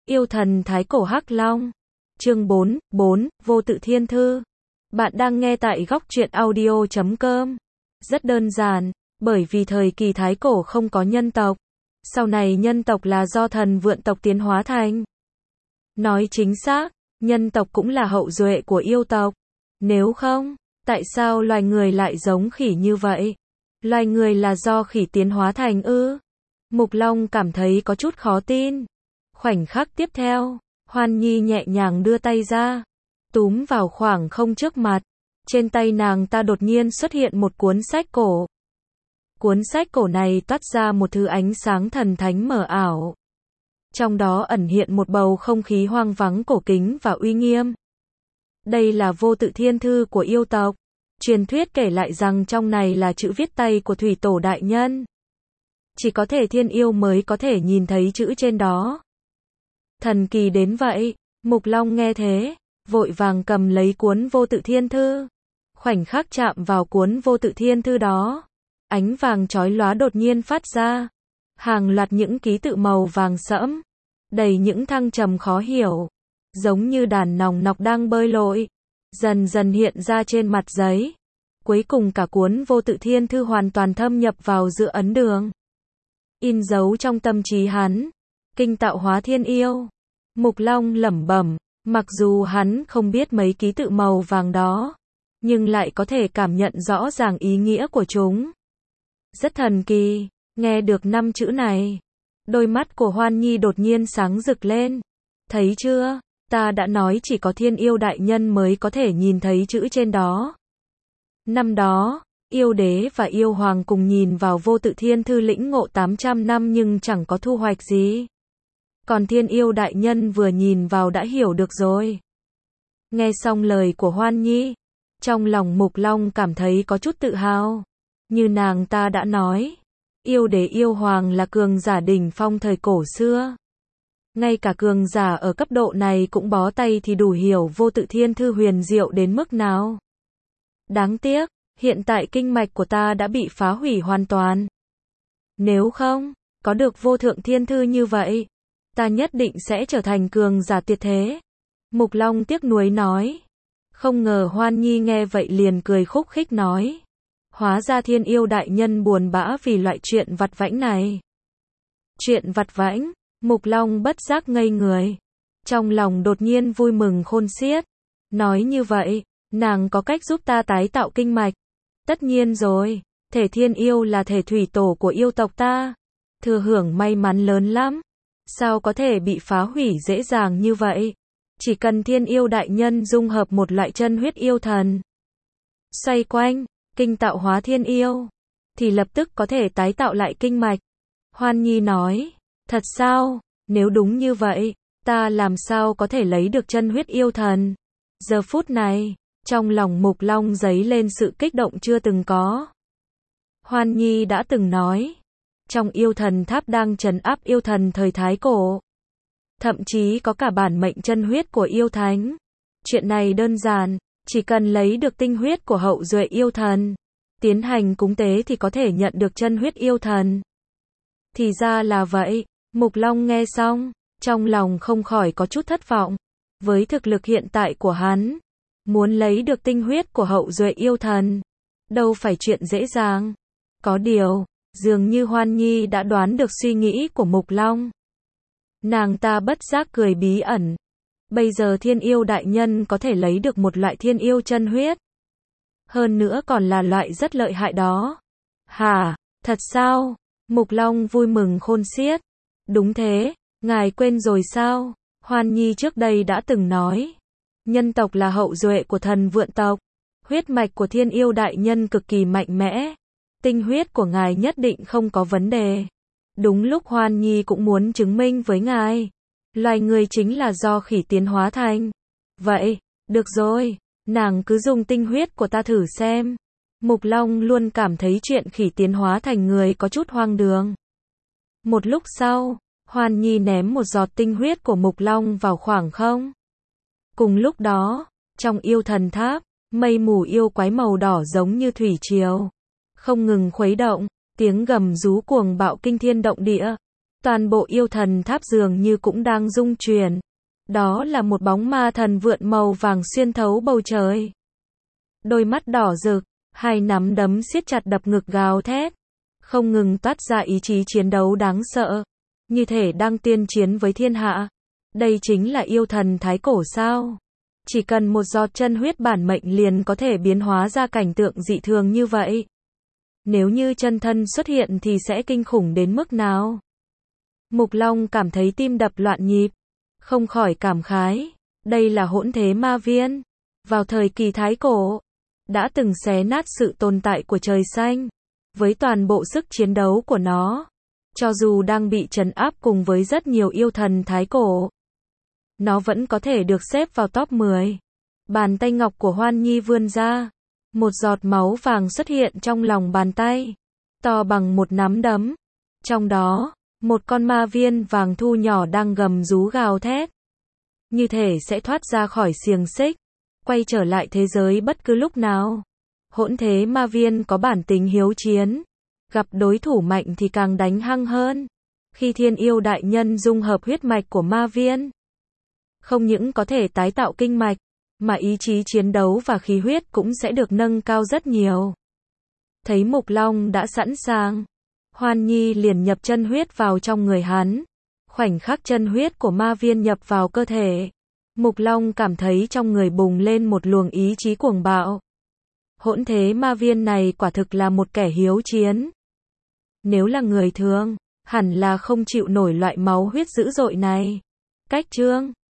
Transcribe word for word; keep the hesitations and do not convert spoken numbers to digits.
Yêu thần Thái Cổ Hắc Long. Chương bốn, bốn, Vô Tự Thiên Thư. Bạn đang nghe tại góc truyện audio chấm com. Rất đơn giản, bởi vì thời kỳ Thái Cổ không có nhân tộc. Sau này nhân tộc là do thần vượn tộc tiến hóa thành. Nói chính xác, nhân tộc cũng là hậu duệ của yêu tộc. Nếu không, tại sao loài người lại giống khỉ như vậy? Loài người là do khỉ tiến hóa thành ư? Mục Long cảm thấy có chút khó tin. Khoảnh khắc tiếp theo, Hoan Nhi nhẹ nhàng đưa tay ra, túm vào khoảng không trước mặt. Trên tay nàng ta đột nhiên xuất hiện một cuốn sách cổ. Cuốn sách cổ này toát ra một thứ ánh sáng thần thánh mờ ảo. Trong đó ẩn hiện một bầu không khí hoang vắng cổ kính và uy nghiêm. Đây là Vô Tự Thiên Thư của yêu tộc. Truyền thuyết kể lại rằng trong này là chữ viết tay của Thủy Tổ Đại Nhân. Chỉ có thể thiên yêu mới có thể nhìn thấy chữ trên đó. Thần kỳ đến vậy, Mục Long nghe thế, vội vàng cầm lấy cuốn Vô Tự Thiên Thư. Khoảnh khắc chạm vào cuốn Vô Tự Thiên Thư đó, ánh vàng chói lóa đột nhiên phát ra. Hàng loạt những ký tự màu vàng sẫm, đầy những thăng trầm khó hiểu, giống như đàn nòng nọc đang bơi lội, dần dần hiện ra trên mặt giấy. Cuối cùng cả cuốn Vô Tự Thiên Thư hoàn toàn thâm nhập vào giữa ấn đường. In dấu trong tâm trí hắn. Kinh tạo hóa thiên yêu. Mục Long lẩm bẩm, mặc dù hắn không biết mấy ký tự màu vàng đó, nhưng lại có thể cảm nhận rõ ràng ý nghĩa của chúng. Rất thần kỳ, nghe được năm chữ này, đôi mắt của Hoan Nhi đột nhiên sáng rực lên. Thấy chưa, ta đã nói chỉ có thiên yêu đại nhân mới có thể nhìn thấy chữ trên đó. Năm đó, yêu đế và yêu hoàng cùng nhìn vào Vô Tự Thiên Thư lĩnh ngộ tám trăm năm nhưng chẳng có thu hoạch gì. Còn thiên yêu đại nhân vừa nhìn vào đã hiểu được rồi. Nghe xong lời của Hoan Nhi, trong lòng Mục Long cảm thấy có chút tự hào. Như nàng ta đã nói, yêu đế yêu hoàng là cường giả đỉnh phong thời cổ xưa. Ngay cả cường giả ở cấp độ này cũng bó tay thì đủ hiểu Vô Tự Thiên Thư huyền diệu đến mức nào. Đáng tiếc, hiện tại kinh mạch của ta đã bị phá hủy hoàn toàn. Nếu không, có được Vô Thượng Thiên Thư như vậy, ta nhất định sẽ trở thành cường giả tuyệt thế. Mục Long tiếc nuối nói. Không ngờ Hoan Nhi nghe vậy liền cười khúc khích nói. Hóa ra thiên yêu đại nhân buồn bã vì loại chuyện vặt vãnh này. Chuyện vặt vãnh, Mục Long bất giác ngây người. Trong lòng đột nhiên vui mừng khôn xiết. Nói như vậy, nàng có cách giúp ta tái tạo kinh mạch. Tất nhiên rồi, thể thiên yêu là thể thủy tổ của yêu tộc ta. Thừa hưởng may mắn lớn lắm. Sao có thể bị phá hủy dễ dàng như vậy? Chỉ cần thiên yêu đại nhân dung hợp một loại chân huyết yêu thần, xoay quanh, kinh tạo hóa thiên yêu, thì lập tức có thể tái tạo lại kinh mạch. Hoan Nhi nói, thật sao? Nếu đúng như vậy, ta làm sao có thể lấy được chân huyết yêu thần? Giờ phút này, trong lòng Mục Long dấy lên sự kích động chưa từng có. Hoan Nhi đã từng nói, trong yêu thần tháp đang trấn áp yêu thần thời Thái Cổ. Thậm chí có cả bản mệnh chân huyết của yêu thánh. Chuyện này đơn giản, chỉ cần lấy được tinh huyết của hậu duệ yêu thần, tiến hành cúng tế thì có thể nhận được chân huyết yêu thần. Thì ra là vậy, Mục Long nghe xong, trong lòng không khỏi có chút thất vọng. Với thực lực hiện tại của hắn, muốn lấy được tinh huyết của hậu duệ yêu thần, đâu phải chuyện dễ dàng. Có điều, dường như Hoan Nhi đã đoán được suy nghĩ của Mục Long. Nàng ta bất giác cười bí ẩn. Bây giờ thiên yêu đại nhân có thể lấy được một loại thiên yêu chân huyết. Hơn nữa còn là loại rất lợi hại đó. Hả, thật sao? Mục Long vui mừng khôn xiết. Đúng thế, ngài quên rồi sao? Hoan Nhi trước đây đã từng nói. Nhân tộc là hậu duệ của thần vượn tộc. Huyết mạch của thiên yêu đại nhân cực kỳ mạnh mẽ. Tinh huyết của ngài nhất định không có vấn đề. Đúng lúc Hoan Nhi cũng muốn chứng minh với ngài, loài người chính là do khỉ tiến hóa thành. Vậy, được rồi, nàng cứ dùng tinh huyết của ta thử xem. Mục Long luôn cảm thấy chuyện khỉ tiến hóa thành người có chút hoang đường. Một lúc sau, Hoan Nhi ném một giọt tinh huyết của Mục Long vào khoảng không. Cùng lúc đó, trong yêu thần tháp, mây mù yêu quái màu đỏ giống như thủy triều, không ngừng khuấy động. Tiếng gầm rú cuồng bạo kinh thiên động địa. Toàn bộ yêu thần tháp dường như cũng đang rung chuyển. Đó là một bóng ma thần vượn màu vàng xuyên thấu bầu trời. Đôi mắt đỏ rực, hai nắm đấm siết chặt đập ngực gào thét, không ngừng toát ra ý chí chiến đấu đáng sợ, như thể đang tiên chiến với thiên hạ. Đây chính là yêu thần thái cổ sao? Chỉ cần một giọt chân huyết bản mệnh liền có thể biến hóa ra cảnh tượng dị thường như vậy. Nếu như chân thân xuất hiện thì sẽ kinh khủng đến mức nào? Mục Long cảm thấy tim đập loạn nhịp, không khỏi cảm khái. Đây là hỗn thế ma viên. Vào thời kỳ thái cổ, đã từng xé nát sự tồn tại của trời xanh. Với toàn bộ sức chiến đấu của nó, cho dù đang bị trấn áp cùng với rất nhiều yêu thần thái cổ, nó vẫn có thể được xếp vào top mười. Bàn tay ngọc của Hoan Nhi vươn ra, một giọt máu vàng xuất hiện trong lòng bàn tay, to bằng một nắm đấm. Trong đó, một con ma viên vàng thu nhỏ đang gầm rú gào thét, như thể sẽ thoát ra khỏi xiềng xích, quay trở lại thế giới bất cứ lúc nào. Hỗn thế ma viên có bản tính hiếu chiến, gặp đối thủ mạnh thì càng đánh hăng hơn. Khi thiên yêu đại nhân dung hợp huyết mạch của ma viên, không những có thể tái tạo kinh mạch, mà ý chí chiến đấu và khí huyết cũng sẽ được nâng cao rất nhiều. Thấy Mục Long đã sẵn sàng, Hoan Nhi liền nhập chân huyết vào trong người hắn. Khoảnh khắc chân huyết của ma viên nhập vào cơ thể, Mục Long cảm thấy trong người bùng lên một luồng ý chí cuồng bạo. Hỗn thế ma viên này quả thực là một kẻ hiếu chiến. Nếu là người thường, hẳn là không chịu nổi loại máu huyết dữ dội này. Cách chương